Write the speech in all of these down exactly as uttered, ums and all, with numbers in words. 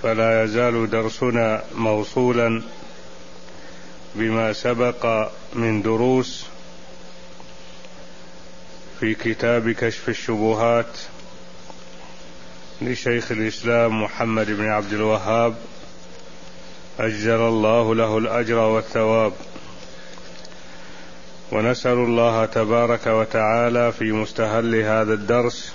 فلا يزال درسنا موصولا بما سبق من دروس في كتاب كشف الشبهات لشيخ الإسلام محمد بن عبد الوهاب أجزل الله له الأجر والثواب. ونسأل الله تبارك وتعالى في مستهل هذا الدرس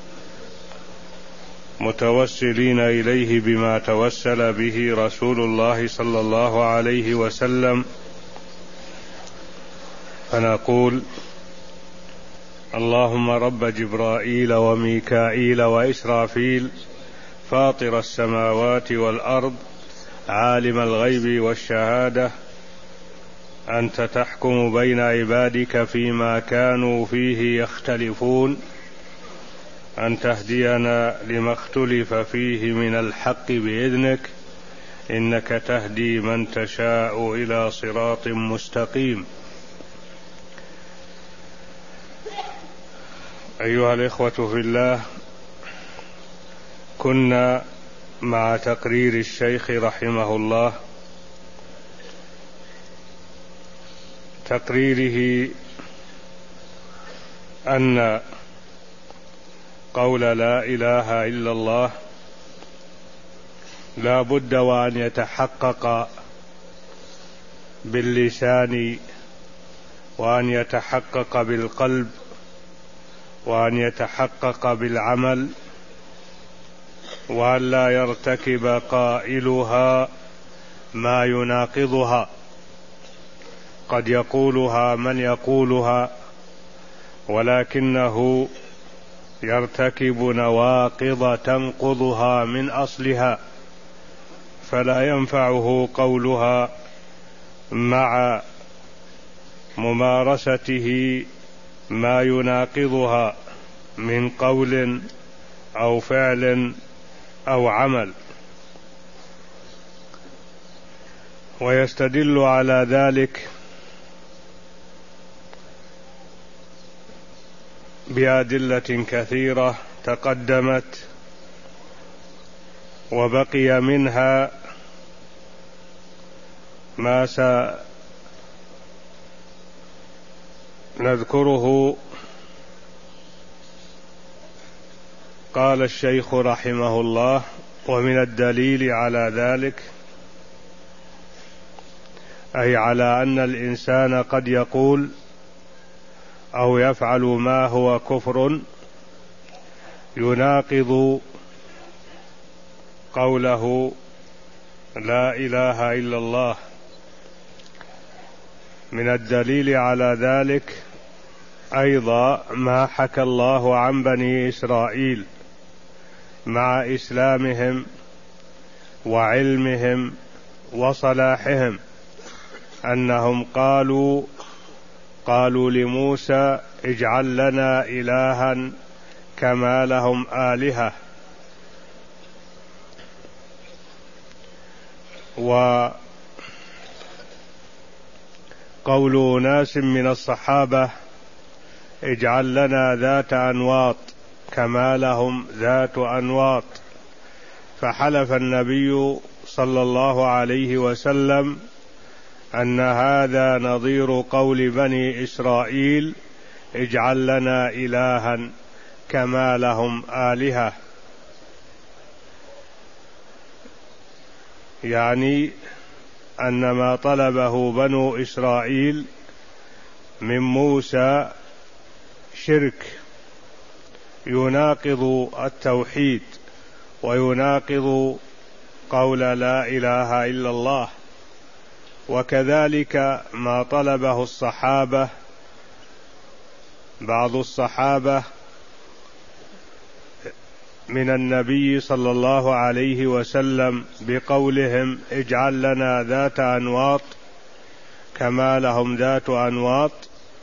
متوسلين إليه بما توسل به رسول الله صلى الله عليه وسلم، فنقول: اللهم رب جبرائيل وميكائيل وإسرافيل فاطر السماوات والأرض عالم الغيب والشهادة، أنت تحكم بين عبادك فيما كانوا فيه يختلفون، أن تهدينا لما اختلف فيه من الحق بإذنك، إنك تهدي من تشاء إلى صراط مستقيم. أيها الإخوة في الله، كنا مع تقرير الشيخ رحمه الله، تقريره أن قول لا إله إلا الله لا بد وأن يتحقق باللسان، وأن يتحقق بالقلب، وأن يتحقق بالعمل، وأن لا يرتكب قائلها ما يناقضها. قد يقولها من يقولها ولكنه يرتكب نواقض تنقضها من أصلها، فلا ينفعه قولها مع ممارسته ما يناقضها من قول أو فعل أو عمل. ويستدل على ذلك بأدلة كثيرة تقدمت، وبقي منها ما سنذكره. قال الشيخ رحمه الله: ومن الدليل على ذلك، أي على أن الإنسان قد يقول أو يفعل ما هو كفر يناقض قوله لا إله إلا الله. من الدليل على ذلك أيضا ما حكى الله عن بني إسرائيل مع إسلامهم وعلمهم وصلاحهم، أنهم قالوا قالوا لموسى: اجعل لنا إلها كما لهم آلهة. وقول ناس من الصحابة: اجعل لنا ذات أنواط كما لهم ذات أنواط. فحلف النبي صلى الله عليه وسلم أن هذا نظير قول بني إسرائيل: اجعل لنا إلها كما لهم آلهة، يعني أن ما طلبه بنو إسرائيل من موسى شرك يناقض التوحيد ويناقض قول لا إله إلا الله. وكذلك ما طلبه الصحابة، بعض الصحابة من النبي صلى الله عليه وسلم بقولهم: اجعل لنا ذات أنواط كما لهم ذات أنواط،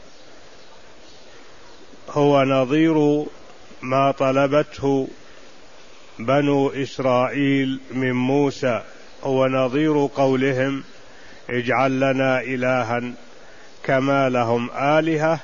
هو نظير ما طلبته بنو إسرائيل من موسى، هو نظير قولهم: اجعل لنا إلها كما لهم آلهة،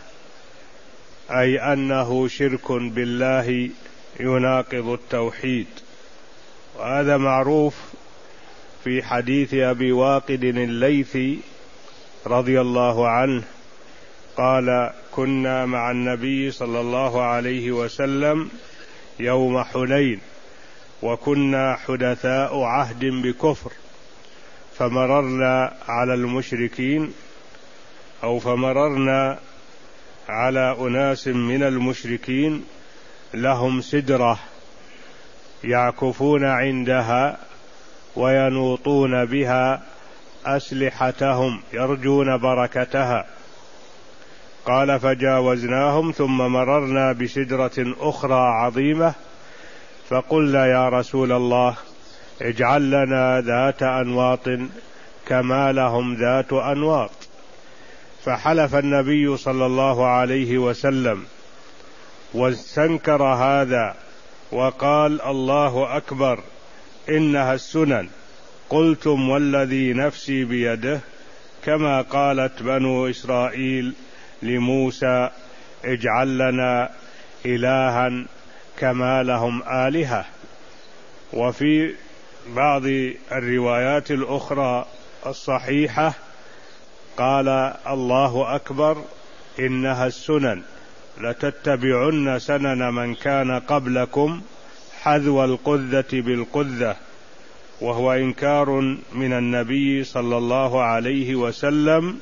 أي أنه شرك بالله يناقض التوحيد. وهذا معروف في حديث أبي واقد الليثي رضي الله عنه قال: كنا مع النبي صلى الله عليه وسلم يوم حنين وكنا حدثاء عهد بكفر، فمررنا على المشركين أو فمررنا على أناس من المشركين لهم سدرة يعكفون عندها وينوطون بها أسلحتهم يرجون بركتها. قال: فجاوزناهم ثم مررنا بسدرة أخرى عظيمة فقلنا: يا رسول الله اجعل لنا ذات أنواط كما لهم ذات أنواط. فحلف النبي صلى الله عليه وسلم واستنكر هذا وقال: الله أكبر إنها السنن. قلتم والذي نفسي بيده كما قالت بنو إسرائيل لموسى اجعل لنا إلها كما لهم آلهة. وفي بعض الروايات الأخرى الصحيحة قال: الله أكبر إنها السنن لتتبعن سنن من كان قبلكم حذو القذة بالقذة، وهو إنكار من النبي صلى الله عليه وسلم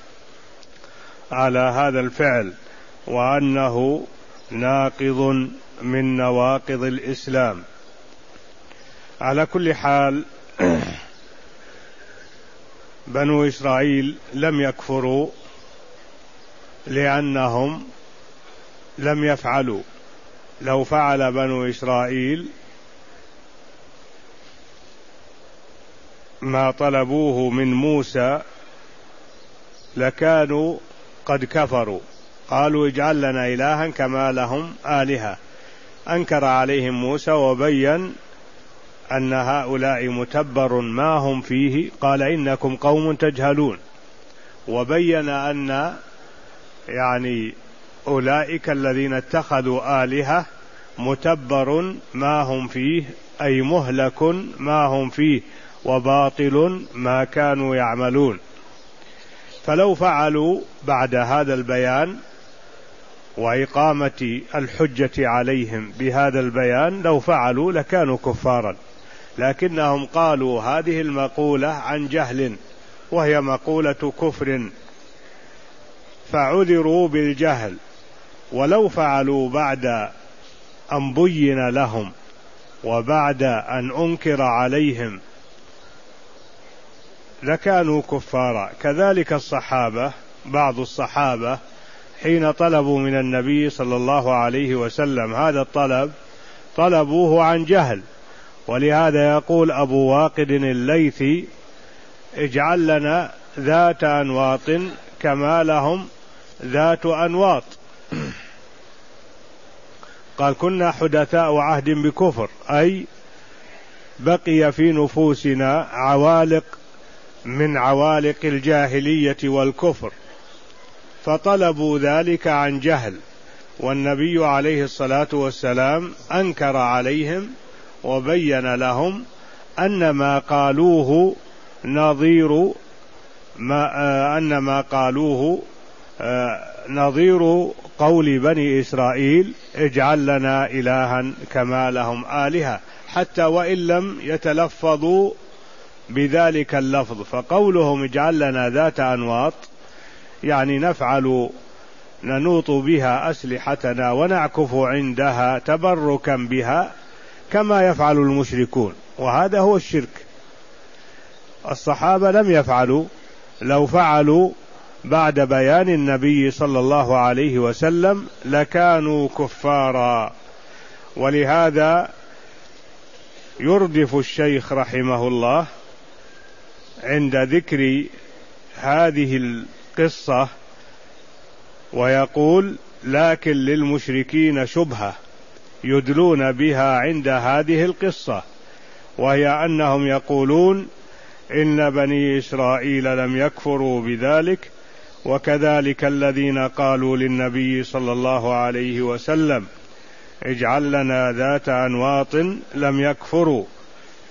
على هذا الفعل، وأنه ناقض من نواقض الإسلام. على كل حال بنو إسرائيل لم يكفروا لأنهم لم يفعلوا. لو فعل بنو إسرائيل ما طلبوه من موسى لكانوا قد كفروا. قالوا: اجعل لنا إلها كما لهم آلهة. أنكر عليهم موسى وبين أن هؤلاء متبر ما هم فيه، قال: إنكم قوم تجهلون، وبين أن يعني أولئك الذين اتخذوا آلهة متبر ما هم فيه، أي مهلك ما هم فيه، وباطل ما كانوا يعملون. فلو فعلوا بعد هذا البيان وإقامة الحجة عليهم بهذا البيان، لو فعلوا لكانوا كفارا، لكنهم قالوا هذه المقولة عن جهل وهي مقولة كفر فعذروا بالجهل. ولو فعلوا بعد أن بين لهم وبعد أن أنكر عليهم لكانوا كفارا. كذلك الصحابة، بعض الصحابة حين طلبوا من النبي صلى الله عليه وسلم هذا الطلب طلبوه عن جهل، ولهذا يقول أبو واقد الليثي: اجعل لنا ذات أنواط كما لهم ذات أنواط. قال: كنا حدثاء عهد بكفر، أي بقي في نفوسنا عوالق من عوالق الجاهلية والكفر، فطلبوا ذلك عن جهل، والنبي عليه الصلاة والسلام أنكر عليهم وبين لهم أن ما قالوه نظير ما أن ما قالوه نظير قول بني إسرائيل اجعل لنا إلها كما لهم آلهة، حتى وإن لم يتلفظوا بذلك اللفظ. فقولهم اجعل لنا ذات أنواط يعني نفعل ننوط بها أسلحتنا ونعكف عندها تبركا بها كما يفعل المشركون، وهذا هو الشرك. الصحابة لم يفعلوا، لو فعلوا بعد بيان النبي صلى الله عليه وسلم لكانوا كفارا. ولهذا يردف الشيخ رحمه الله عند ذكر هذه القصة ويقول: لكن للمشركين شبهة يدلون بها عند هذه القصة، وهي أنهم يقولون إن بني إسرائيل لم يكفروا بذلك، وكذلك الذين قالوا للنبي صلى الله عليه وسلم اجعل لنا ذات أنواط لم يكفروا،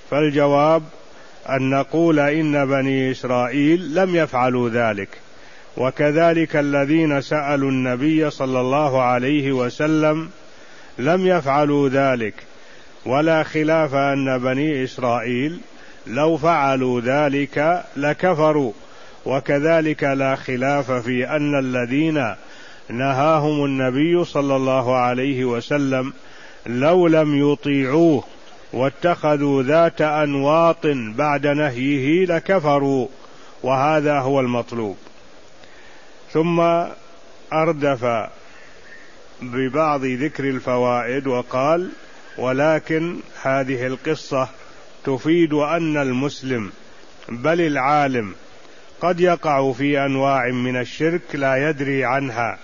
فالجواب أن نقول إن بني إسرائيل لم يفعلوا ذلك، وكذلك الذين سألوا النبي صلى الله عليه وسلم لم يفعلوا ذلك، ولا خلاف أن بني إسرائيل لو فعلوا ذلك لكفروا، وكذلك لا خلاف في أن الذين نهاهم النبي صلى الله عليه وسلم لو لم يطيعوه واتخذوا ذات أنواط بعد نهيه لكفروا، وهذا هو المطلوب. ثم أردف ببعض ذكر الفوائد وقال: ولكن هذه القصة تفيد أن المسلم بل العالم قد يقع في أنواع من الشرك لا يدري عنها،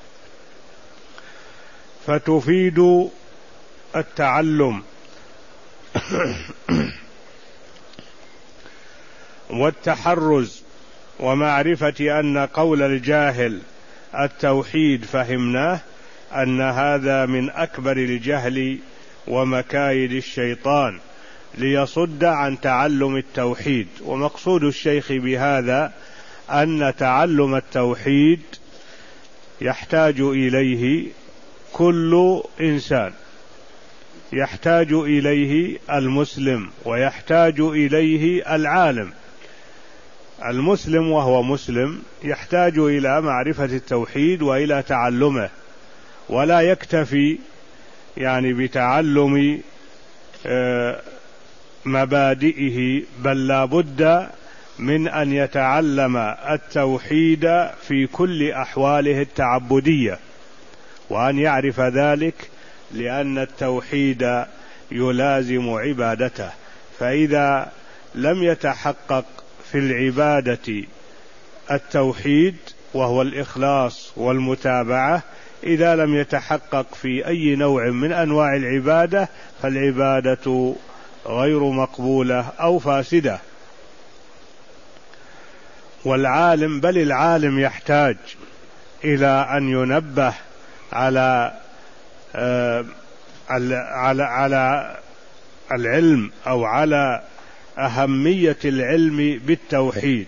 فتفيد التعلم والتحرز ومعرفة أن قول الجاهل التوحيد فهمناه، أن هذا من أكبر الجهل ومكايد الشيطان ليصد عن تعلم التوحيد. ومقصود الشيخ بهذا أن تعلم التوحيد يحتاج إليه كل إنسان، يحتاج إليه المسلم ويحتاج إليه العالم. المسلم وهو مسلم يحتاج إلى معرفة التوحيد وإلى تعلمه، ولا يكتفي يعني بتعلم مبادئه، بل لا بد من أن يتعلم التوحيد في كل أحواله التعبدية، وأن يعرف ذلك لأن التوحيد يلازم عبادته. فإذا لم يتحقق في العبادة التوحيد وهو الإخلاص والمتابعة، إذا لم يتحقق في أي نوع من أنواع العبادة فالعبادة غير مقبولة أو فاسدة. والعالم بل العالم يحتاج إلى أن ينبه على آه على على العلم أو على أهمية العلم بالتوحيد.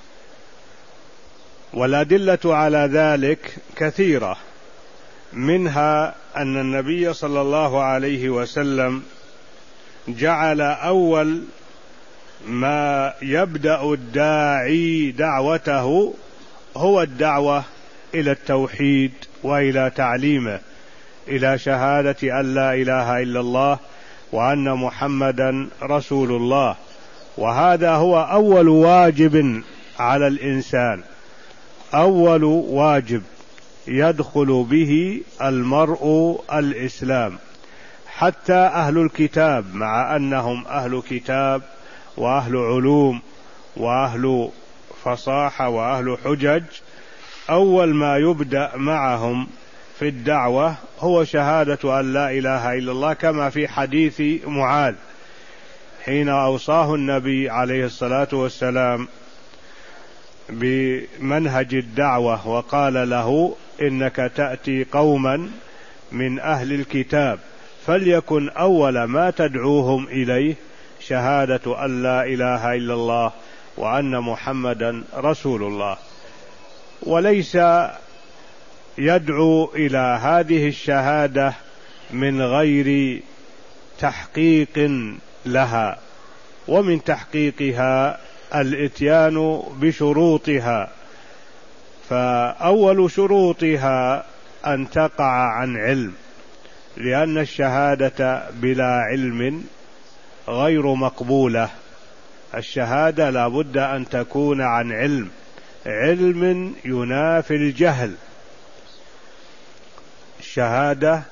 والأدلة على ذلك كثيرة، منها أن النبي صلى الله عليه وسلم جعل أول ما يبدأ الداعي دعوته هو الدعوة إلى التوحيد وإلى تعليمه، إلى شهادة أن لا إله إلا الله وأن محمدا رسول الله. وهذا هو أول واجب على الإنسان، أول واجب يدخل به المرء الإسلام. حتى أهل الكتاب مع أنهم أهل كتاب وأهل علوم وأهل فصاحة وأهل حجج، أول ما يبدأ معهم في الدعوة هو شهادة أن لا إله إلا الله، كما في حديث معاذ حين أوصاه النبي عليه الصلاة والسلام بمنهج الدعوة وقال له: إنك تأتي قوما من أهل الكتاب فليكن أول ما تدعوهم إليه شهادة أن لا إله إلا الله وأن محمدا رسول الله. وليس يدعو إلى هذه الشهادة من غير تحقيق لها، ومن تحقيقها الإتيان بشروطها. فأول شروطها أن تقع عن علم، لأن الشهادة بلا علم غير مقبولة. الشهادة لا بد أن تكون عن علم، علم ينافي الجهل. الشهادة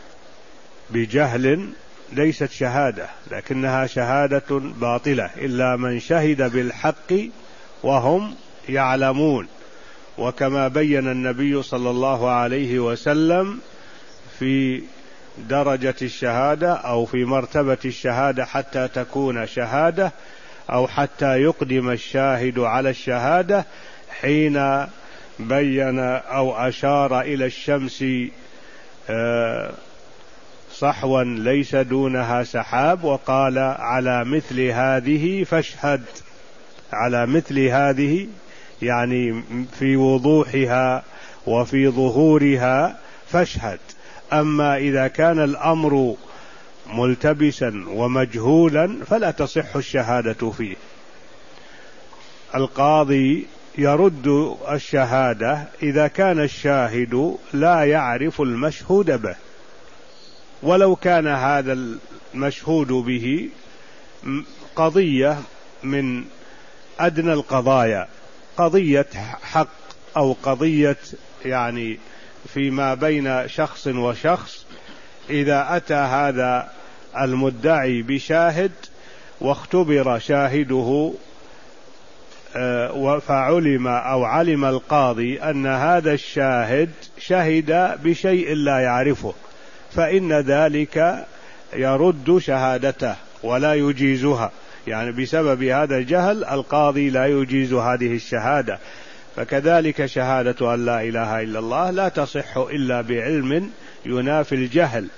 بجهل ليست شهادة، لكنها شهادة باطلة إلا من شهد بالحق وهم يعلمون. وكما بين النبي صلى الله عليه وسلم في درجة الشهادة أو في مرتبة الشهادة حتى تكون شهادة، أو حتى يقدم الشاهد على الشهادة، حين بين أو أشار إلى الشمس صحوا ليس دونها سحاب، وقال على مثل هذه فاشهد، على مثل هذه يعني في وضوحها وفي ظهورها فاشهد. أما إذا كان الأمر ملتبسا ومجهولا فلا تصح الشهادة فيه. القاضي يرد الشهادة إذا كان الشاهد لا يعرف المشهود به، ولو كان هذا المشهود به قضية من أدنى القضايا، قضية حق أو قضية يعني فيما بين شخص وشخص، إذا أتى هذا المدعي بشاهد واختبر شاهده فعلم أو علم القاضي أن هذا الشاهد شهد بشيء لا يعرفه، فإن ذلك يرد شهادته ولا يجيزها، يعني بسبب هذا الجهل القاضي لا يجيز هذه الشهادة. فكذلك شهادة أن لا إله إلا الله لا تصح إلا بعلم ينافي الجهل،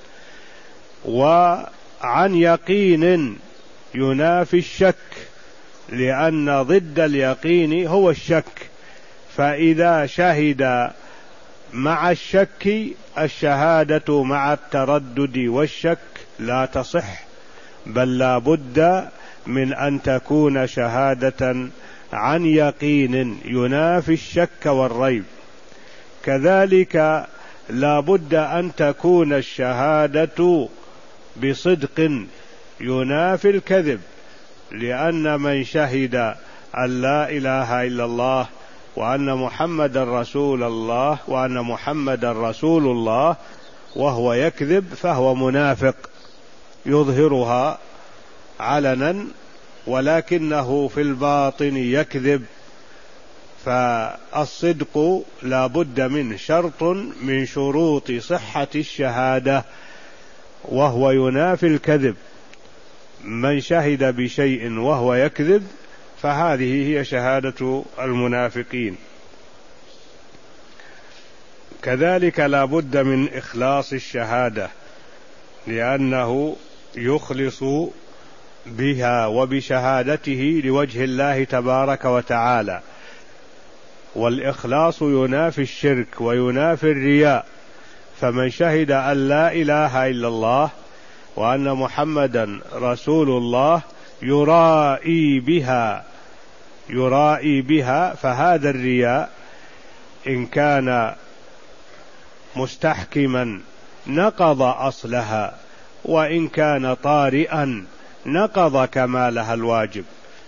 وعن يقين ينافي الشك، لأن ضد اليقين هو الشك. فإذا شهد مع الشك الشهادة مع التردد والشك لا تصح، بل لا بد من أن تكون شهادة عن يقين ينافي الشك والريب. كذلك لا بد أن تكون الشهادة بصدق ينافي الكذب، لأن من شهد أن لا إله إلا الله وأن محمد رسول الله وأن محمد رسول الله وهو يكذب فهو منافق يظهرها علنا ولكنه في الباطن يكذب. فالصدق لا بد منه، شرط من شروط صحة الشهادة، وهو ينافي الكذب. من شهد بشيء وهو يكذب فهذه هي شهادة المنافقين. كذلك لا بد من إخلاص الشهادة، لأنه يخلص بها وبشهادته لوجه الله تبارك وتعالى، والإخلاص ينافي الشرك وينافي الرياء. فمن شهد أن لا إله إلا الله وأن محمدا رسول الله يرائي بها يرائي بها فهذا الرياء إن كان مستحكما نقض أصلها، وإن كان طارئا نقض كمالها الواجب.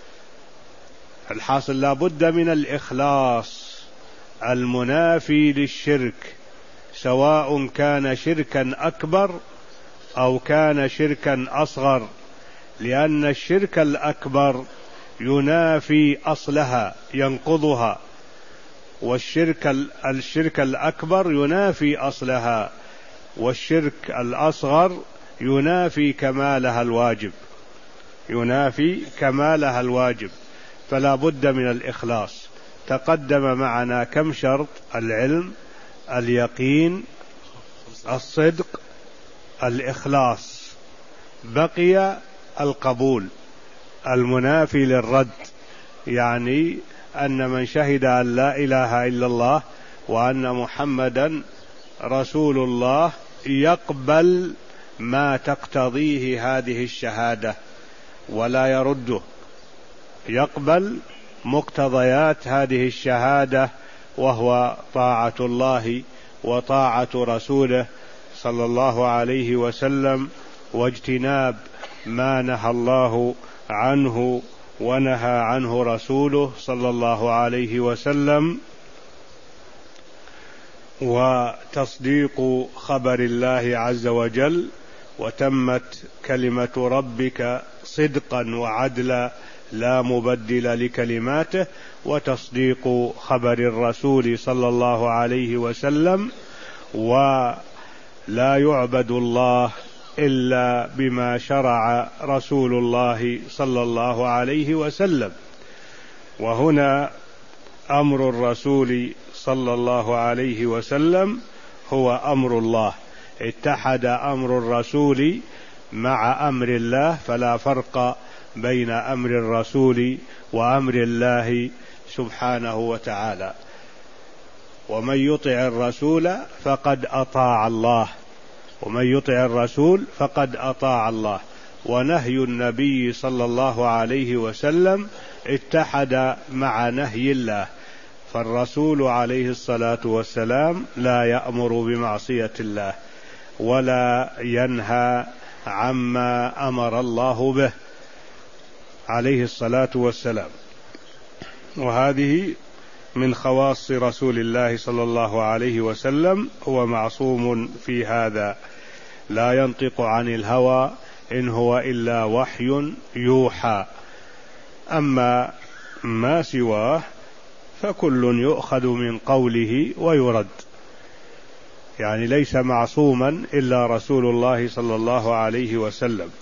الحاصل لا بد من الإخلاص المنافي للشرك، سواء كان شركا أكبر أو كان شركا أصغر، لأن الشرك الأكبر ينافي أصلها ينقضها، والشرك الشرك الأكبر ينافي أصلها، والشرك الأصغر ينافي كمالها الواجب ينافي كمالها الواجب فلا بد من الإخلاص. تقدم معنا كم شرط: العلم، اليقين، الصدق، الإخلاص. بقي القبول المنافي للرد، يعني أن من شهد أن لا إله إلا الله وأن محمدا رسول الله يقبل ما تقتضيه هذه الشهادة ولا يرده، يقبل مقتضيات هذه الشهادة، وهو طاعة الله وطاعة رسوله صلى الله عليه وسلم، واجتناب ما نهى الله عنه ونهى عنه رسوله صلى الله عليه وسلم، وتصديق خبر الله عز وجل. وتمت كلمة ربك صدقا وعدلا لا مبدل لكلماته، وتصديق خبر الرسول صلى الله عليه وسلم. ولا يعبد الله إلا بما شرع رسول الله صلى الله عليه وسلم. وهنا أمر الرسول صلى الله عليه وسلم هو أمر الله، اتحد أمر الرسول مع أمر الله، فلا فرق بين أمر الرسول وأمر الله سبحانه وتعالى. ومن يطع الرسول فقد أطاع الله، ومن يطع الرسول فقد أطاع الله. ونهي النبي صلى الله عليه وسلم اتحد مع نهي الله، فالرسول عليه الصلاة والسلام لا يأمر بمعصية الله ولا ينهى عما أمر الله به عليه الصلاة والسلام. وهذه من خواص رسول الله صلى الله عليه وسلم، هو معصوم في هذا، لا ينطق عن الهوى إن هو إلا وحي يوحى. أما ما سواه فكل يؤخذ من قوله ويرد، يعني ليس معصوما إلا رسول الله صلى الله عليه وسلم.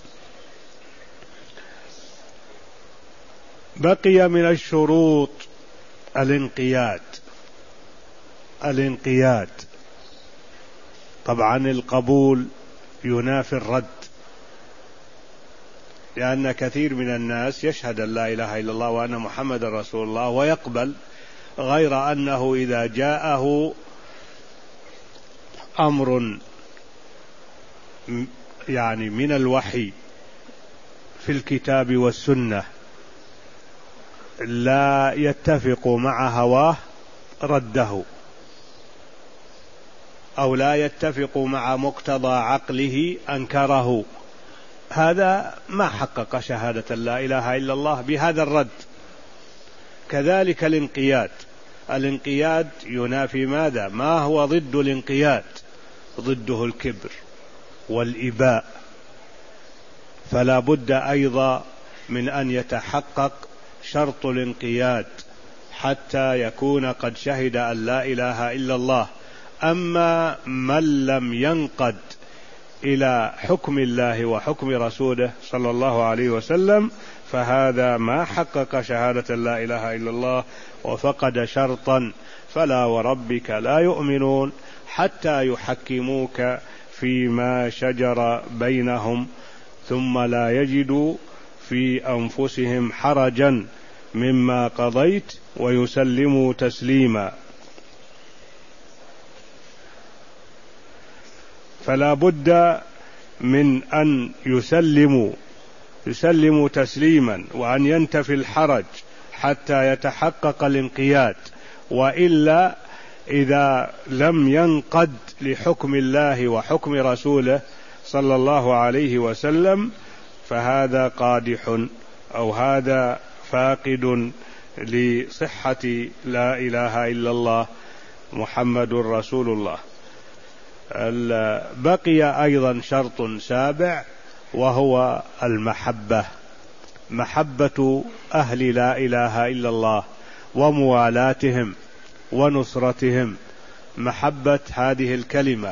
بقي من الشروط الانقياد. الانقياد طبعا القبول ينافي الرد، لأن كثير من الناس يشهد أن لا إله إلا الله وأن محمد رسول الله ويقبل، غير أنه إذا جاءه أمر يعني من الوحي في الكتاب والسنة لا يتفق مع هواه رده، أو لا يتفق مع مقتضى عقله أنكره، هذا ما حقق شهادة لا إله إلا الله بهذا الرد. كذلك الانقياد، الانقياد ينافي ماذا؟ ما هو ضد الانقياد؟ ضده الكبر والإباء. فلا بد أيضا من أن يتحقق شرط الانقياد حتى يكون قد شهد أن لا إله إلا الله. أما من لم ينقد إلى حكم الله وحكم رسوله صلى الله عليه وسلم فهذا ما حقق شهادة لا إله إلا الله وفقد شرطا. فلا وربك لا يؤمنون حتى يحكموك فيما شجر بينهم ثم لا يجدوا في أنفسهم حرجا مما قضيت ويسلموا تسليما. فلا بد من أن يسلموا يسلموا تسليما وأن ينتفي الحرج حتى يتحقق الانقياد، وإلا إذا لم ينقد لحكم الله وحكم رسوله صلى الله عليه وسلم فهذا قادح أو هذا فاقد لصحة لا إله إلا الله محمد رسول الله. بقي أيضا شرط سابع وهو المحبة، محبة أهل لا إله إلا الله وموالاتهم ونصرتهم، محبة هذه الكلمة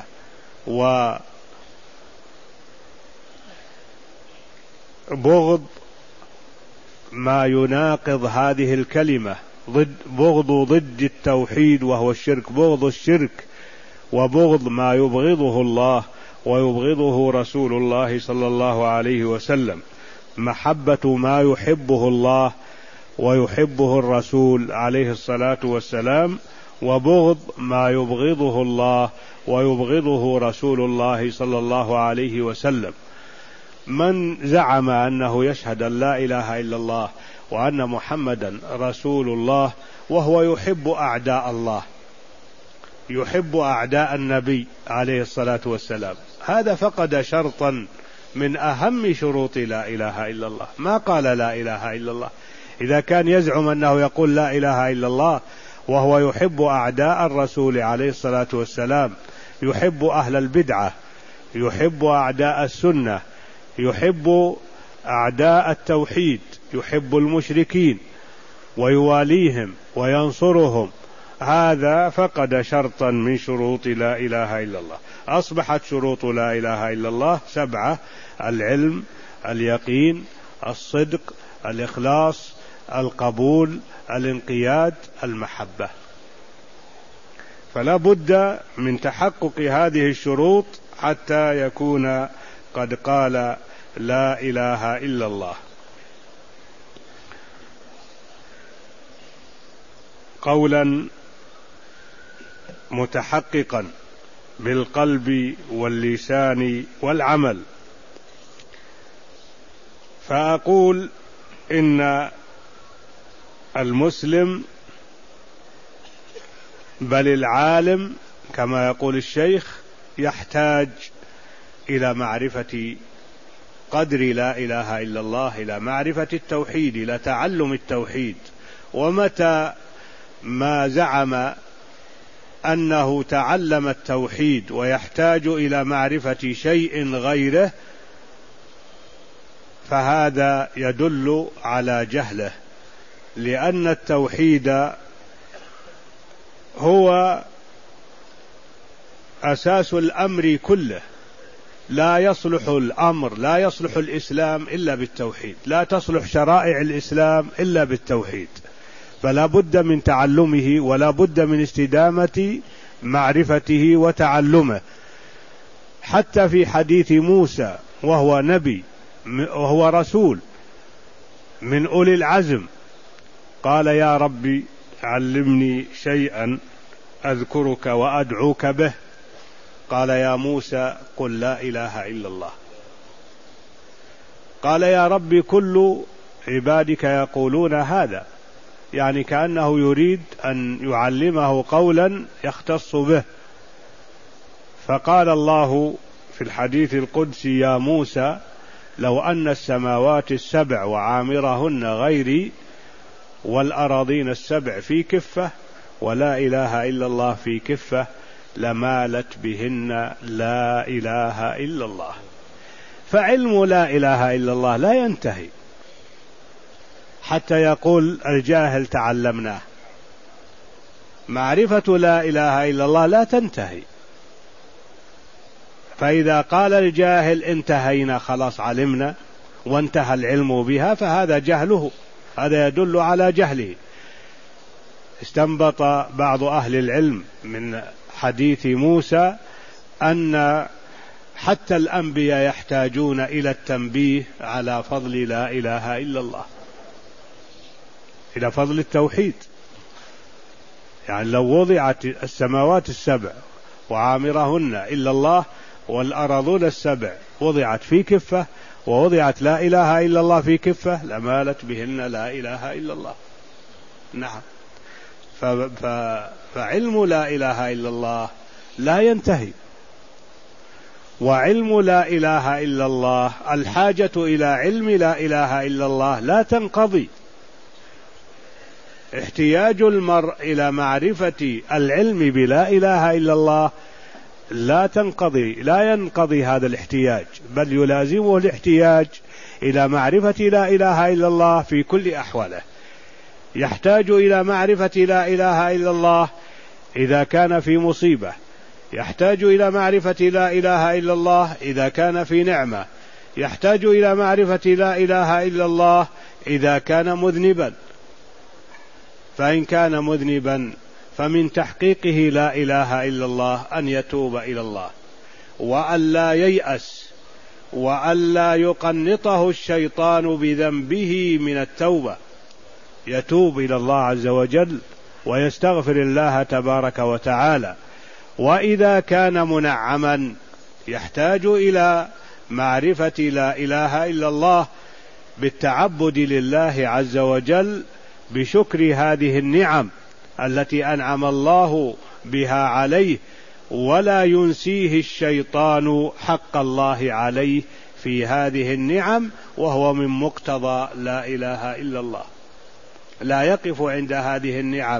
وبغض ما يناقض هذه الكلمة، ضد بغض ضد التوحيد وهو الشرك، بغض الشرك وبغض ما يبغضه الله ويبغضه رسول الله صلى الله عليه وسلم، محبة ما يحبه الله ويحبه الرسول عليه الصلاة والسلام، وبغض ما يبغضه الله ويبغضه رسول الله صلى الله عليه وسلم. من زعم أنه يشهد أن لا إله إلا الله وأن محمدا رسول الله وهو يحب أعداء الله، يحب أعداء النبي عليه الصلاة والسلام، هذا فقد شرطا من أهم شروط لا إله إلا الله. ما قال لا إله إلا الله. إذا كان يزعم أنه يقول لا إله إلا الله وهو يحب أعداء الرسول عليه الصلاة والسلام، يحب أهل البدعة، يحب أعداء السنة، يحب أعداء التوحيد، يحب المشركين ويواليهم وينصرهم، هذا فقد شرطا من شروط لا إله إلا الله. أصبحت شروط لا إله إلا الله سبعة: العلم، اليقين، الصدق، الإخلاص، القبول، الانقياد، المحبة. فلا بد من تحقق هذه الشروط حتى يكون قد قال لا إله إلا الله. قولا متحققا بالقلب واللسان والعمل. فأقول إن المسلم بل العالم كما يقول الشيخ يحتاج إلى معرفة قدر لا إله إلا الله، إلى معرفة التوحيد، إلى تعلم التوحيد. ومتى ما زعم أنه تعلم التوحيد ويحتاج إلى معرفة شيء غيره فهذا يدل على جهله، لأن التوحيد هو أساس الأمر كله. لا يصلح الأمر، لا يصلح الإسلام إلا بالتوحيد، لا تصلح شرائع الإسلام إلا بالتوحيد، فلا بد من تعلمه ولا بد من استدامة معرفته وتعلمه. حتى في حديث موسى وهو نبي وهو رسول من أولي العزم قال يا ربي علمني شيئا أذكرك وأدعوك به، قال يا موسى قل لا إله إلا الله. قال يا ربي كل عبادك يقولون هذا، يعني كأنه يريد أن يعلمه قولا يختص به. فقال الله في الحديث القدسي يا موسى لو أن السماوات السبع وعامرهن غيري والأراضين السبع في كفة ولا إله إلا الله في كفة لمالت بهن لا إله إلا الله. فعلم لا إله إلا الله لا ينتهي حتى يقول الجاهل تعلمناه. معرفة لا إله إلا الله لا تنتهي، فإذا قال الجاهل انتهينا خلاص علمنا وانتهى العلم بها فهذا جهله، هذا يدل على جهله. استنبط بعض أهل العلم من حديث موسى أن حتى الأنبياء يحتاجون إلى التنبيه على فضل لا إله إلا الله، إلى فضل التوحيد. يعني لو وضعت السماوات السبع وعامرهن إلا الله والأراضون السبع وضعت في كفة ووضعت لا إله إلا الله في كفة لمالت بهن لا إله إلا الله. نعم. فعلم لا إله إلا الله لا ينتهي، وعلم لا إله إلا الله الحاجة إلى علم لا إله إلا الله لا تنقضي. احتياج المرء إلى معرفة العلم بلا إله إلا الله لا تنقضي، لا ينقضي هذا الاحتياج، بل يلازمه الاحتياج إلى معرفة لا إله إلا الله في كل أحواله. يحتاج إلى معرفة لا إله إلا الله إذا كان في مصيبة، يحتاج إلى معرفة لا إله إلا الله إذا كان في نعمة، يحتاج إلى معرفة لا إله إلا الله إذا كان مذنبا. فإن كان مذنبا فمن تحقيقه لا إله إلا الله أن يتوب إلى الله وأن لا ييأس وأن لا يقنطه الشيطان بذنبه من التوبة، يتوب إلى الله عز وجل ويستغفر الله تبارك وتعالى. وإذا كان منعما يحتاج إلى معرفة لا إله إلا الله بالتعبد لله عز وجل بشكر هذه النعم التي أنعم الله بها عليه، ولا ينسيه الشيطان حق الله عليه في هذه النعم، وهو من مقتضى لا إله إلا الله. لا يقف عند هذه النعم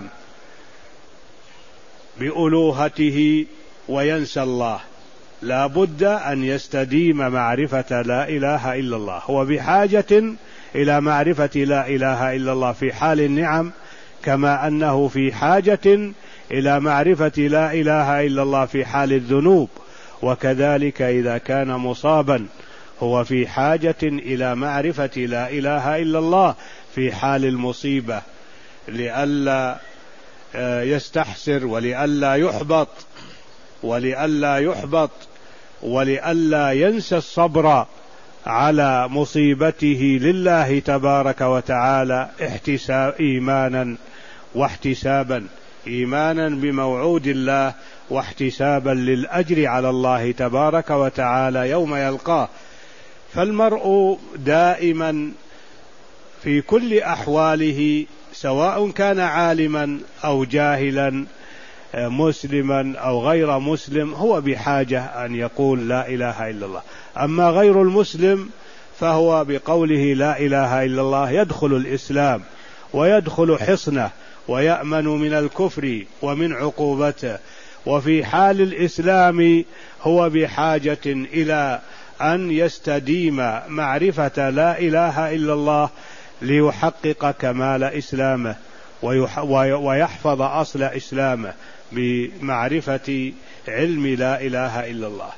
بألوهته وينسى الله، لا بد أن يستديم معرفة لا إله إلا الله. هو بحاجة إلى معرفة لا إله إلا الله في حال النعم، كما أنه في حاجة إلى معرفة لا إله إلا الله في حال الذنوب، وكذلك إذا كان مصابا هو في حاجة إلى معرفة لا إله إلا الله في حال المصيبة، لئلا يستحسر ولئلا يحبط ولئلا يحبط ولئلا ينسى الصبر على مصيبته لله تبارك وتعالى احتساب إيمانا واحتسابا إيمانا بموعود الله واحتسابا للأجر على الله تبارك وتعالى يوم يلقاه. فالمرء دائما في كل أحواله سواء كان عالما أو جاهلا مسلما أو غير مسلم هو بحاجة أن يقول لا إله إلا الله. أما غير المسلم فهو بقوله لا إله إلا الله يدخل الإسلام ويدخل حصنه ويأمن من الكفر ومن عقوبته. وفي حال الإسلام هو بحاجة إلى أن يستديم معرفة لا إله إلا الله ليحقق كمال إسلامه ويحفظ أصل إسلامه بمعرفة علم لا إله إلا الله.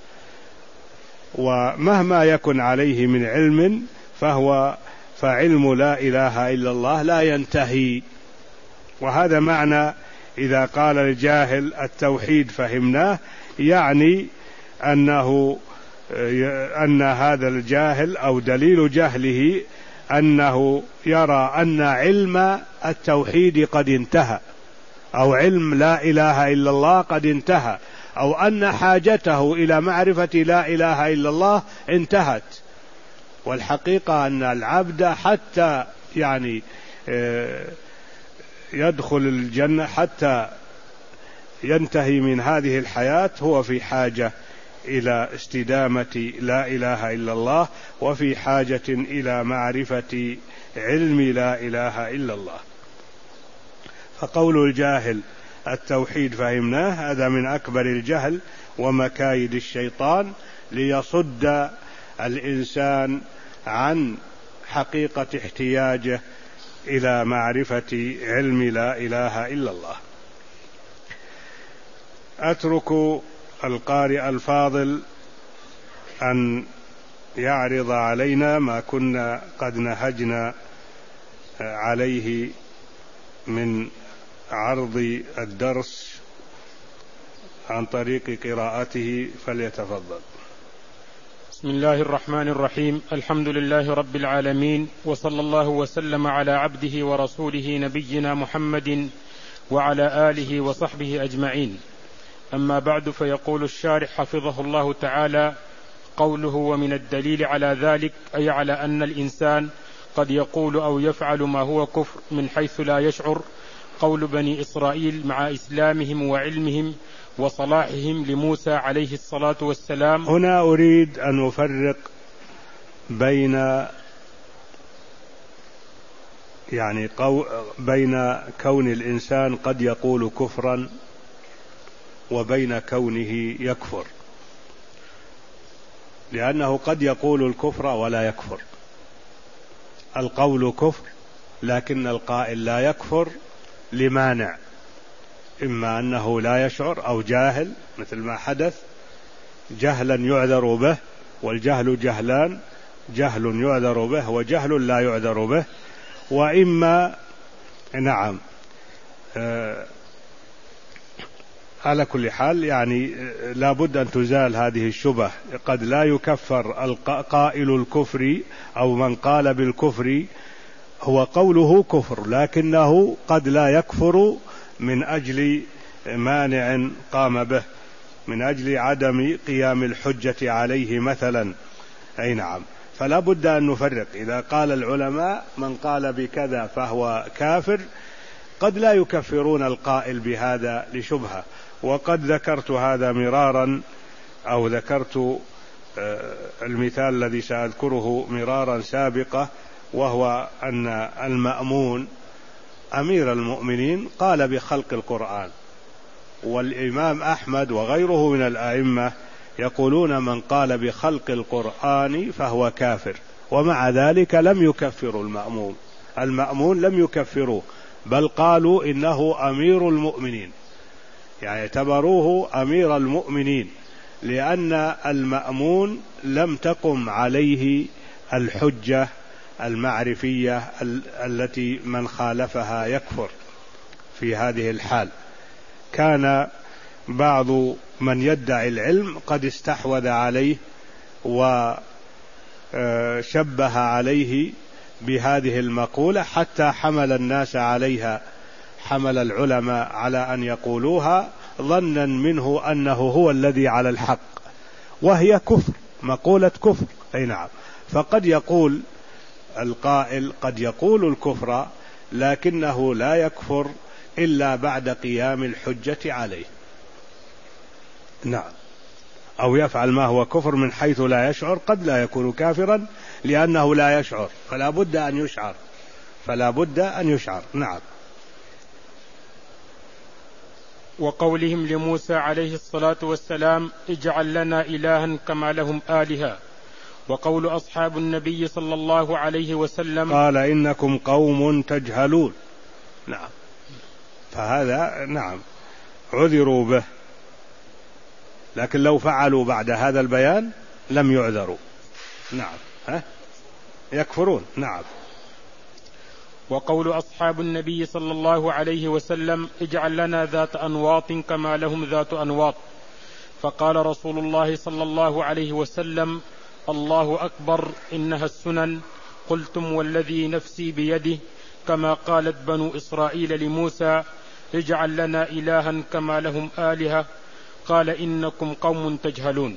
ومهما يكن عليه من علم فهو فعلم لا إله إلا الله لا ينتهي. وهذا معنى إذا قال الجاهل التوحيد فهمناه، يعني أنه أن هذا الجاهل أو دليل جهله أنه يرى أن علم التوحيد قد انتهى، أو علم لا إله إلا الله قد انتهى، أو أن حاجته إلى معرفة لا إله إلا الله انتهت. والحقيقة أن العبد حتى يعني يدخل الجنة حتى ينتهي من هذه الحياة هو في حاجة إلى استدامة لا إله إلا الله، وفي حاجة إلى معرفة علم لا إله إلا الله. فقول الجاهل التوحيد فهمناه هذا من أكبر الجهل ومكايد الشيطان ليصد الإنسان عن حقيقة احتياجه إلى معرفة علم لا إله إلا الله. أترك القارئ الفاضل أن يعرض علينا ما كنا قد نهجنا عليه من عرض الدرس عن طريق قراءته، فليتفضل. بسم الله الرحمن الرحيم. الحمد لله رب العالمين، وصلى الله وسلم على عبده ورسوله نبينا محمد وعلى آله وصحبه أجمعين. أما بعد، فيقول الشارح حفظه الله تعالى: قوله ومن الدليل على ذلك أي على أن الإنسان قد يقول أو يفعل ما هو كفر من حيث لا يشعر، قول بني إسرائيل مع إسلامهم وعلمهم وصلاحهم لموسى عليه الصلاة والسلام. هنا أريد أن أفرق بين يعني قو بين كون الإنسان قد يقول كفرا وبين كونه يكفر، لأنه قد يقول الكفر ولا يكفر. القول كفر لكن القائل لا يكفر لمانع، إما أنه لا يشعر أو جاهل مثل ما حدث، جهلا يعذر به، والجهل جهلان، جهل يعذر به وجهل لا يعذر به. وإما نعم آه على كل حال يعني لا بد أن تزال هذه الشبهة. قد لا يكفر قائل الكفر أو من قال بالكفر هو قوله كفر، لكنه قد لا يكفر من أجل مانع قام به، من أجل عدم قيام الحجة عليه مثلا. أي نعم، فلا بد أن نفرق. إذا قال العلماء من قال بكذا فهو كافر، قد لا يكفرون القائل بهذا لشبهة. وقد ذكرت هذا مرارا، أو ذكرت المثال الذي سأذكره مرارا سابقة، وهو أن المأمون أمير المؤمنين قال بخلق القرآن، والإمام أحمد وغيره من الأئمة يقولون من قال بخلق القرآن فهو كافر، ومع ذلك لم يكفروا المأمون. المأمون لم يكفروه، بل قالوا إنه أمير المؤمنين، يعني اعتبروه أمير المؤمنين، لأن المأمون لم تقم عليه الحجة المعرفية التي من خالفها يكفر. في هذه الحال كان بعض من يدعي العلم قد استحوذ عليه وشبه عليه بهذه المقولة حتى حمل الناس عليها، حمل العلماء على أن يقولوها ظنا منه أنه هو الذي على الحق، وهي كفر، مقولة كفر. أي نعم. فقد يقول القائل، قد يقول الكفر لكنه لا يكفر إلا بعد قيام الحجة عليه. نعم. أو يفعل ما هو كفر من حيث لا يشعر، قد لا يكون كافرا لأنه لا يشعر، فلا بد أن يشعر، فلا بد أن يشعر. نعم. وقولهم لموسى عليه الصلاة والسلام اجعل لنا إلها كما لهم آلهة، وقول أصحاب النبي صلى الله عليه وسلم قال إنكم قوم تجهلون. نعم. فهذا نعم عذروا به، لكن لو فعلوا بعد هذا البيان لم يعذروا. نعم. ها؟ يكفرون. نعم. وقول أصحاب النبي صلى الله عليه وسلم اجعل لنا ذات أنواط كما لهم ذات أنواط، فقال رسول الله صلى الله عليه وسلم الله أكبر إنها السنن، قلتم والذي نفسي بيده كما قالت بنو إسرائيل لموسى اجعل لنا إلها كما لهم آلهة، قال إنكم قوم تجهلون.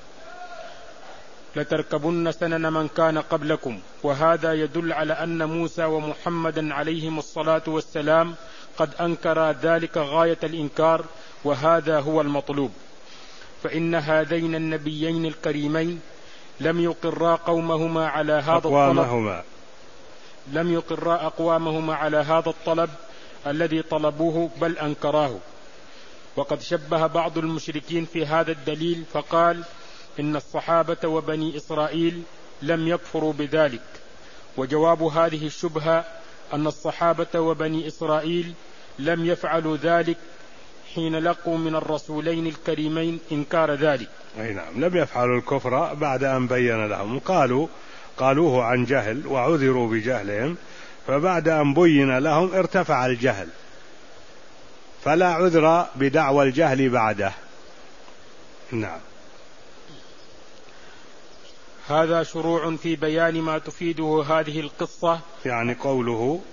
لتركبن سنن من كان قبلكم، وهذا يدل على أن موسى ومحمدا عليهم الصلاة والسلام قد أنكر ذلك غاية الإنكار، وهذا هو المطلوب. فإن هذين النبيين الكريمين لم يقرا قومهما على هذا الطلب لم يقرا أقوامهما على هذا الطلب الذي طلبوه، بل أنكراه. وقد شبه بعض المشركين في هذا الدليل فقال إن الصحابة وبني إسرائيل لم يكفروا بذلك. وجواب هذه الشبهة أن الصحابة وبني إسرائيل لم يفعلوا ذلك حين لقوا من الرسولين الكريمين إنكار ذلك. أي نعم. لم يفعلوا الكفر بعد أن بين لهم، قالوا قالوه عن جهل وعذروا بجهلهم، فبعد أن بين لهم ارتفع الجهل، فلا عذر بدعوى الجهل بعده. نعم. هذا شروع في بيان ما تفيده هذه القصة، يعني قوله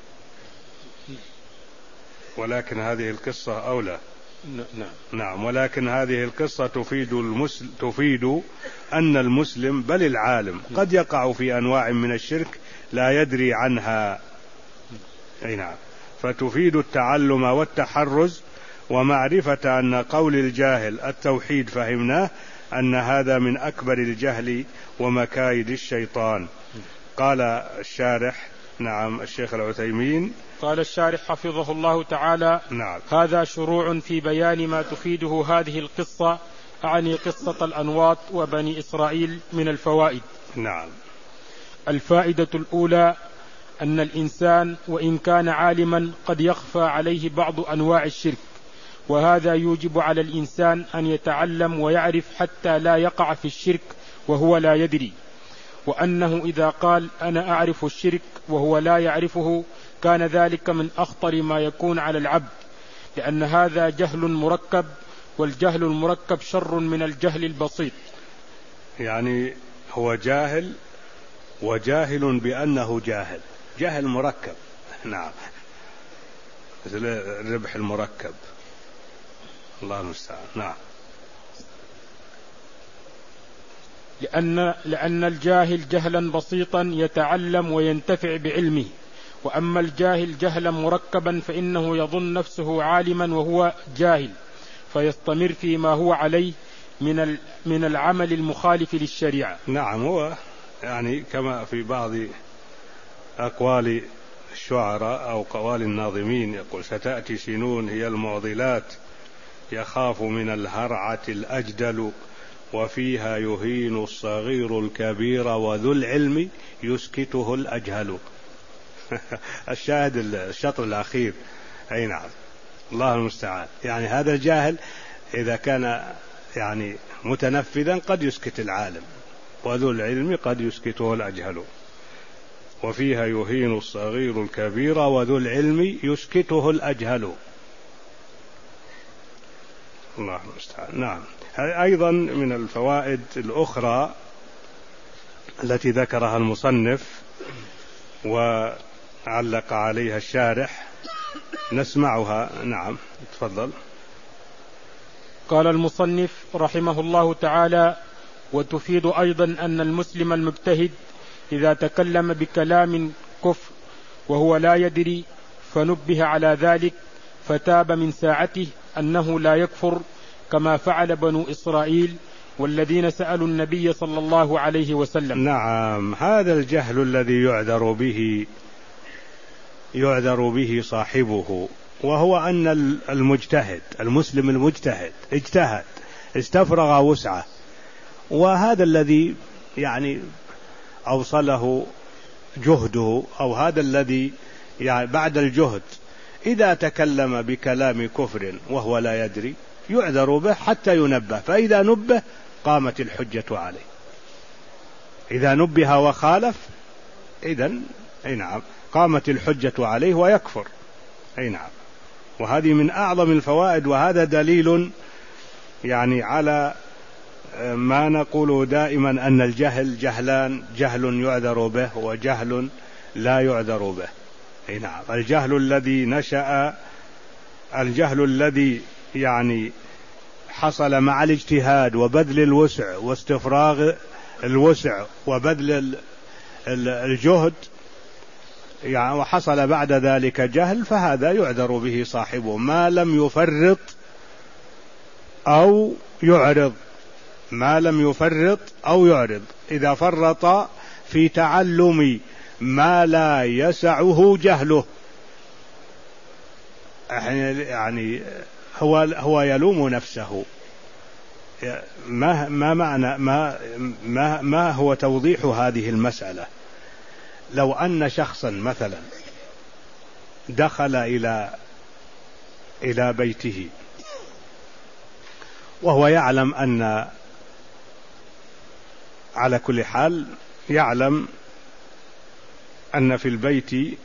ولكن هذه القصة أولى. نعم. نعم. ولكن هذه القصة تفيد المسلم تفيد أن المسلم بل العالم قد يقع في أنواع من الشرك لا يدري عنها. أي نعم. فتفيد التعلم والتحرز ومعرفة أن قول الجاهل التوحيد فهمناه، أن هذا من أكبر الجهل ومكايد الشيطان. قال الشارح نعم الشيخ العثيمين قال الشارح حفظه الله تعالى نعم. هذا شروع في بيان ما تفيده هذه القصة، أعني قصة الأنواط وبني إسرائيل، من الفوائد. نعم. الفائدة الأولى أن الإنسان وإن كان عالما قد يخفى عليه بعض أنواع الشرك، وهذا يوجب على الإنسان أن يتعلم ويعرف حتى لا يقع في الشرك وهو لا يدري، وأنه إذا قال أنا أعرف الشرك وهو لا يعرفه كان ذلك من أخطر ما يكون على العبد، لأن هذا جهل مركب، والجهل المركب شر من الجهل البسيط. يعني هو جاهل وجاهل بأنه جاهل، جهل مركب. نعم. مثل الربح المركب، الله المستعان. نعم. لأن, لأن الجاهل جهلا بسيطا يتعلم وينتفع بعلمه، وأما الجاهل جهلا مركبا فإنه يظن نفسه عالما وهو جاهل، فيستمر فيما هو عليه من من العمل المخالف للشريعة. نعم. هو يعني كما في بعض أقوال الشعراء أو قوال الناظمين يقول ستأتي سنون هي المعضلات، يخاف من الهرعة الأجدل، وفيها يهين الصغير الكبير، وذو العلم يسكته الأجهل. الشاهد الشطر الأخير. أي نعم. الله المستعان. يعني هذا الجاهل إذا كان يعني متنفذا قد يسكت العالم، وذو العلم قد يسكته الأجهل، وفيها يهين الصغير الكبير، وذو العلم يسكته الأجهل. الله المستعان. نعم. أيضا من الفوائد الأخرى التي ذكرها المصنف وعلق عليها الشارح نسمعها. نعم تفضل. قال المصنف رحمه الله تعالى: وتفيد أيضا أن المسلم المجتهد إذا تكلم بكلام كفر وهو لا يدري فنبه على ذلك فتاب من ساعته أنه لا يكفر، كما فعل بنو إسرائيل والذين سألوا النبي صلى الله عليه وسلم. نعم، هذا الجهل الذي يعذر به يعذر به صاحبه، وهو أن المجتهد المسلم المجتهد اجتهد استفرغ وسعه، وهذا الذي يعني أوصله جهده، أو هذا الذي يعني بعد الجهد إذا تكلم بكلام كفر وهو لا يدري يعذر به حتى ينبه، فإذا نبه قامت الحجة عليه. إذا نبه وخالف إذن أي نعم قامت الحجة عليه ويكفر. أي نعم. وهذه من أعظم الفوائد، وهذا دليل يعني على ما نقول دائما أن الجهل جهلان: جهل يعذر به وجهل لا يعذر به. أي نعم. الجهل الذي نشأ، الجهل الذي يعني حصل مع الاجتهاد وبذل الوسع واستفراغ الوسع وبذل الجهد يعني وحصل بعد ذلك جهل، فهذا يعذر به صاحبه ما لم يفرط أو يعرض ما لم يفرط أو يعرض. إذا فرط في تعلم ما لا يسعه جهله يعني هو هو يلوم نفسه. ما ما معنى ما ما ما هو توضيح هذه المسألة؟ لو أن شخصا مثلا دخل إلى إلى بيته وهو يعلم أن على كل حال يعلم أن في البيت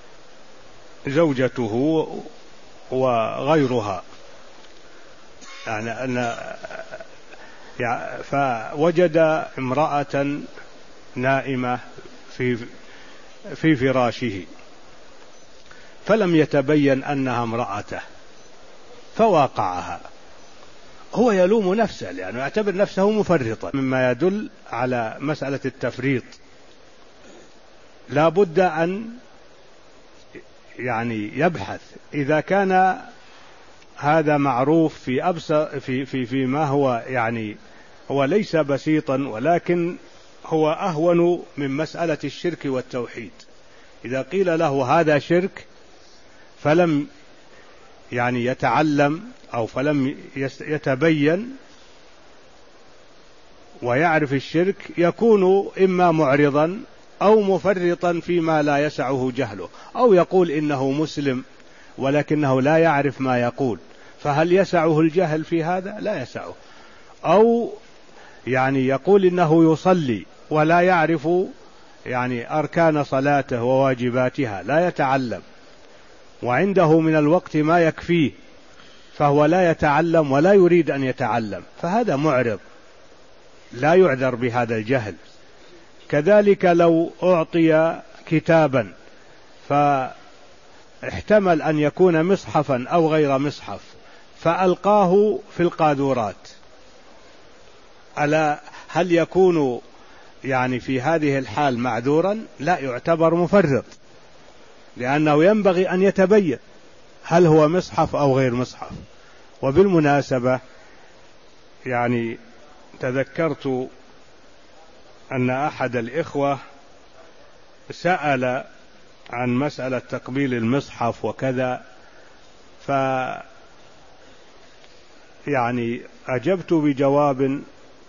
زوجته وغيرها، يعني أن يعني فوجد امرأة نائمة في في فراشه فلم يتبين أنها امرأته فواقعها، هو يلوم نفسه لأنه يعتبر نفسه مفرطا، مما يدل على مسألة التفريط. لا بد أن يعني يبحث إذا كان هذا معروف في أبس في في في ما هو يعني هو ليس بسيطا، ولكن هو أهون من مسألة الشرك والتوحيد. إذا قيل له هذا شرك فلم يعني يتعلم أو فلم يتبين ويعرف الشرك، يكون إما معرضا أو مفرطا فيما لا يسعه جهله، أو يقول إنه مسلم ولكنه لا يعرف ما يقول، فهل يسعه الجهل في هذا؟ لا يسعه. أو يعني يقول إنه يصلي ولا يعرف يعني أركان صلاته وواجباتها، لا يتعلم، وعنده من الوقت ما يكفيه فهو لا يتعلم ولا يريد أن يتعلم، فهذا معرض لا يعذر بهذا الجهل. كذلك لو أعطي كتابا فاحتمل أن يكون مصحفا أو غير مصحف فألقاه في القاذورات، ألا هل يكون يعني في هذه الحال معذورا؟ لا، يعتبر مفرط، لأنه ينبغي أن يتبين هل هو مصحف أو غير مصحف. وبالمناسبة يعني تذكرت أن أحد الإخوة سأل عن مسألة تقبيل المصحف وكذا، ف يعني أجبت بجواب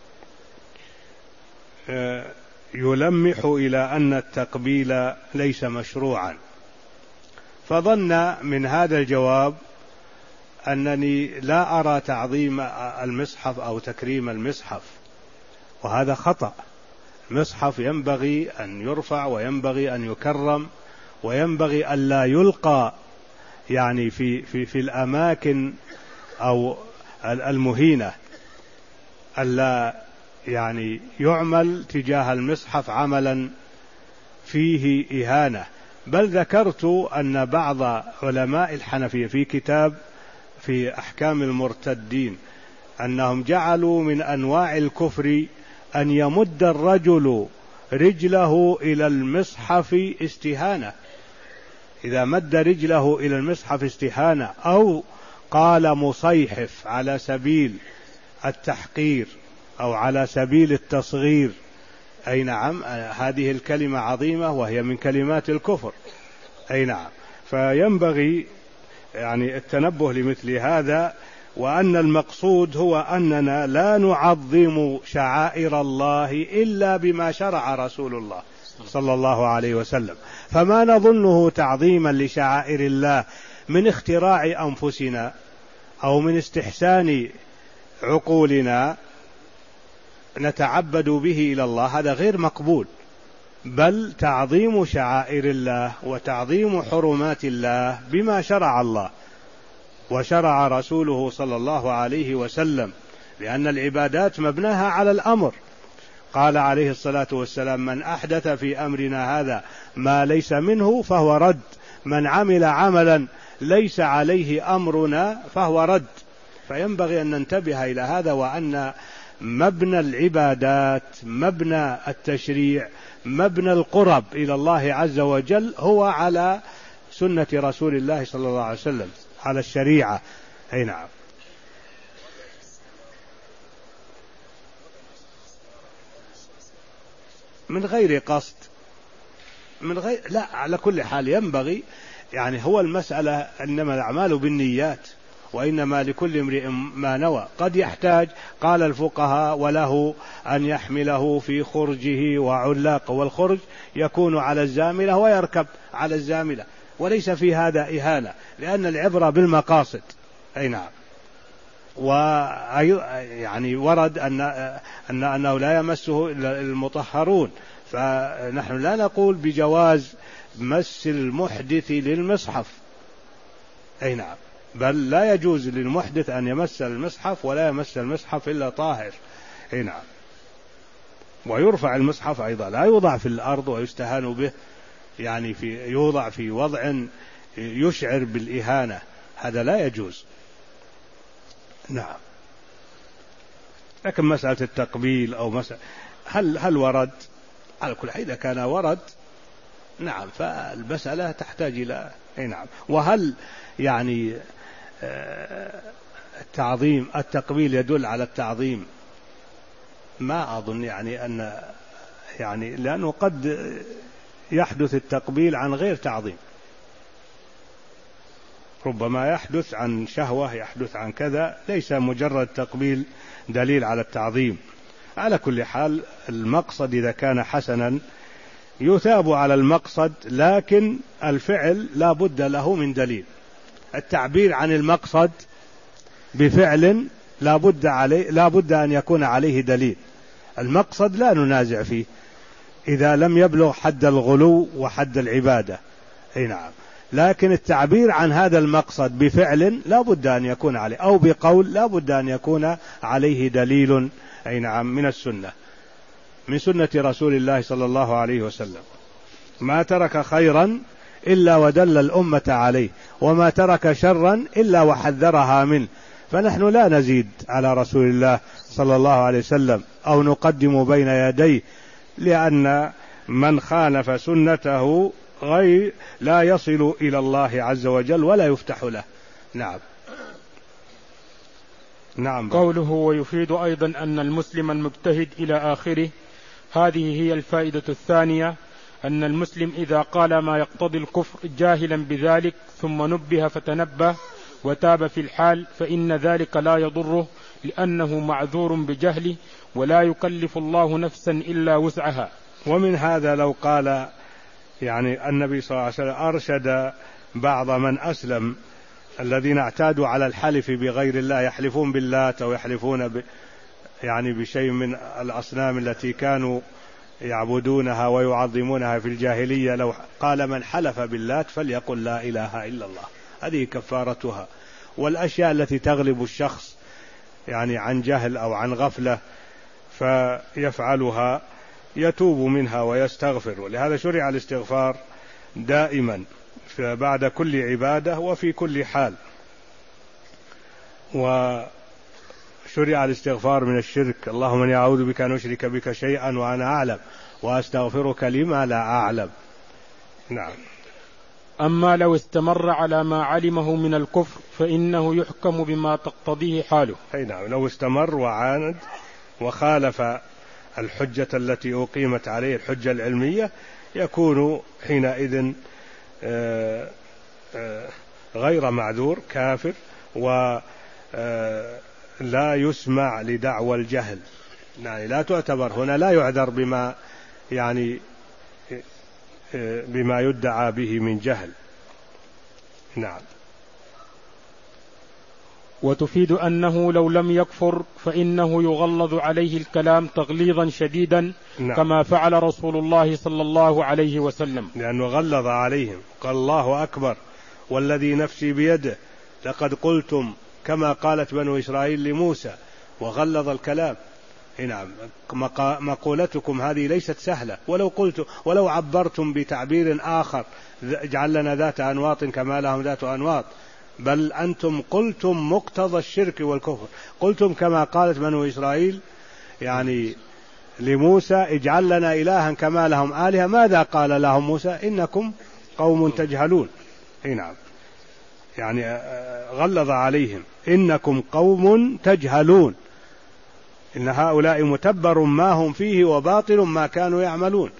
يلمح إلى أن التقبيل ليس مشروعا، فظن من هذا الجواب أنني لا أرى تعظيم المصحف أو تكريم المصحف، وهذا خطأ. المصحف ينبغي أن يرفع وينبغي أن يكرم، وينبغي أن لا يلقى يعني في في في الأماكن أو المهينة، ألا يعني يعمل تجاه المصحف عملا فيه إهانة. بل ذكرت أن بعض علماء الحنفية في كتاب في أحكام المرتدين أنهم جعلوا من أنواع الكفر أن يمد الرجل رجله إلى المصحف استهانة، إذا مد رجله إلى المصحف استهانة أو قال مصيحف على سبيل التحقير أو على سبيل التصغير. أي نعم، هذه الكلمة عظيمة وهي من كلمات الكفر. أي نعم، فينبغي يعني التنبه لمثل هذا، وأن المقصود هو أننا لا نعظم شعائر الله إلا بما شرع رسول الله صلى الله عليه وسلم، فما نظنه تعظيما لشعائر الله من اختراع أنفسنا أو من استحسان عقولنا نتعبد به إلى الله، هذا غير مقبول. بل تعظيم شعائر الله وتعظيم حرمات الله بما شرع الله وشرع رسوله صلى الله عليه وسلم، لأن العبادات مبناها على الأمر. قال عليه الصلاة والسلام: من أحدث في أمرنا هذا ما ليس منه فهو رد، من عمل عملا ليس عليه أمرنا فهو رد. فينبغي أن ننتبه إلى هذا، وأن مبنى العبادات، مبنى التشريع، مبنى القرب إلى الله عز وجل هو على سنة رسول الله صلى الله عليه وسلم، على الشريعة. أي نعم. من غير قصد، من غير لا، على كل حال ينبغي يعني، هو المسألة إنما الأعمال بالنيات وإنما لكل امرئ ما نوى. قد يحتاج، قال الفقهاء، وله أن يحمله في خرجه وعلاقه، والخرج يكون على الزاملة ويركب على الزاملة، وليس في هذا إهانة، لأن العبرة بالمقاصد. أي نعم. ويعني ورد أن أن أنه لا يمسه إلا المطهرون، فنحن لا نقول بجواز مس المحدث للمصحف. أي نعم، بل لا يجوز للمحدث أن يمس المصحف، ولا يمس المصحف إلا طاهر. أي نعم. ويرفع المصحف أيضا، لا يوضع في الأرض ويستهان به، يعني في يوضع في وضع يشعر بالإهانة، هذا لا يجوز. نعم. لكن مسألة التقبيل أو مسألة هل هل ورد؟ على كل حال إذا كان ورد نعم، فالمسألة تحتاج إلى أي نعم. وهل يعني التعظيم، التقبيل يدل على التعظيم؟ ما أظن يعني أن يعني، لأنه قد يحدث التقبيل عن غير تعظيم، ربما يحدث عن شهوة، يحدث عن كذا، ليس مجرد تقبيل دليل على التعظيم. على كل حال المقصد إذا كان حسنا يثاب على المقصد، لكن الفعل لا بد له من دليل. التعبير عن المقصد بفعل لا بد عليه، لا بد أن يكون عليه دليل. المقصد لا ننازع فيه إذا لم يبلغ حد الغلو وحد العبادة. أي نعم. لكن التعبير عن هذا المقصد بفعل لا بد أن يكون عليه، أو بقول لا بد أن يكون عليه دليل. أي نعم، من السنة، من سنة رسول الله صلى الله عليه وسلم. ما ترك خيرا إلا ودل الأمة عليه، وما ترك شرا إلا وحذرها منه. فنحن لا نزيد على رسول الله صلى الله عليه وسلم أو نقدم بين يديه، لأن من خالف سنته غير لا يصل إلى الله عز وجل ولا يفتح له. نعم. نعم. قوله ويفيد أيضا أن المسلم المجتهد إلى آخره. هذه هي الفائدة الثانية، أن المسلم إذا قال ما يقتضي الكفر جاهلا بذلك ثم نبه فتنبه وتاب في الحال فإن ذلك لا يضره، لأنه معذور بجهله ولا يكلف الله نفسا إلا وسعها. ومن هذا لو قال يعني النبي صلى الله عليه وسلم أرشد بعض من أسلم الذين اعتادوا على الحلف بغير الله، يحلفون باللات أو يحلفون ب يعني بشيء من الأصنام التي كانوا يعبدونها ويعظمونها في الجاهلية، لو قال من حلف باللات فليقل لا إله إلا الله، هذه كفارتها. والأشياء التي تغلب الشخص يعني عن جهل أو عن غفلة فيفعلها يتوب منها ويستغفر. ولهذا شرع الاستغفار دائما بعد كل عبادة وفي كل حال. وشرع الاستغفار من الشرك. اللهم اني اعوذ بك ان اشرك بك شيئا وانا اعلم واستغفرك لما لا اعلم. نعم. أما لو استمر على ما علمه من الكفر فإنه يحكم بما تقتضيه حاله. أي نعم، لو استمر وعاند وخالف الحجة التي أقيمت عليه الحجة العلمية يكون حينئذ غير معذور كافر ولا يسمع لدعوى الجهل. يعني لا تعتبر هنا، لا يعذر بما يعني بما يدعى به من جهل. نعم. وتفيد أنه لو لم يكفر فإنه يغلظ عليه الكلام تغليظا شديدا. نعم. كما فعل رسول الله صلى الله عليه وسلم، لأنه غلظ عليهم قال الله أكبر والذي نفسي بيده لقد قلتم كما قالت بنو إسرائيل لموسى، وغلظ الكلام. نعم، مقولتكم هذه ليست سهلة، ولو قلت ولو عبرتم بتعبير آخر اجعل لنا ذات أنواط كما لهم ذات أنواط، بل أنتم قلتم مقتضى الشرك والكفر، قلتم كما قالت بنو إسرائيل يعني لموسى اجعل لنا إلها كما لهم آلهة. ماذا قال لهم موسى؟ إنكم قوم تجهلون. نعم، يعني غلظ عليهم إنكم قوم تجهلون، إن هؤلاء متبر ما هم فيه وباطل ما كانوا يعملون.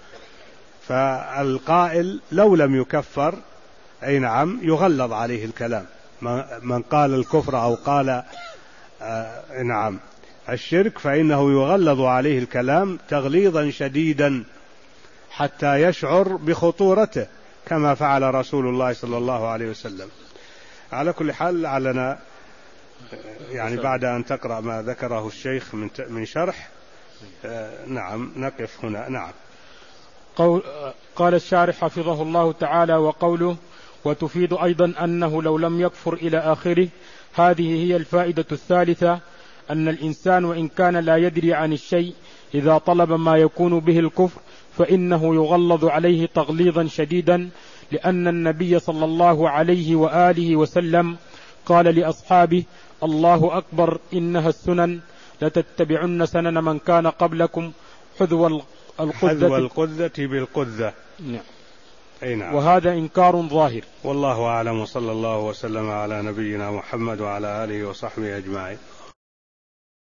فالقائل لو لم يكفر أي نعم يغلظ عليه الكلام. من قال الكفر أو قال آه نعم الشرك فإنه يغلظ عليه الكلام تغليظا شديدا حتى يشعر بخطورته كما فعل رسول الله صلى الله عليه وسلم. على كل حال لعلنا يعني بعد أن تقرأ ما ذكره الشيخ من من شرح آه نعم نقف هنا. نعم. قول قال الشارح حفظه الله تعالى: وقوله وتفيد أيضا أنه لو لم يكفر إلى آخره. هذه هي الفائدة الثالثة، أن الإنسان وإن كان لا يدري عن الشيء إذا طلب ما يكون به الكفر فإنه يغلظ عليه تغليظا شديدا، لأن النبي صلى الله عليه وآله وسلم قال لأصحابه: الله أكبر إنها السنن لتتبعن سنن من كان قبلكم حذو القذة القذة بالقذة. نعم. أي نعم. وهذا إنكار ظاهر. والله أعلم، وصلى الله وسلم على نبينا محمد وعلى آله وصحبه أجمعين.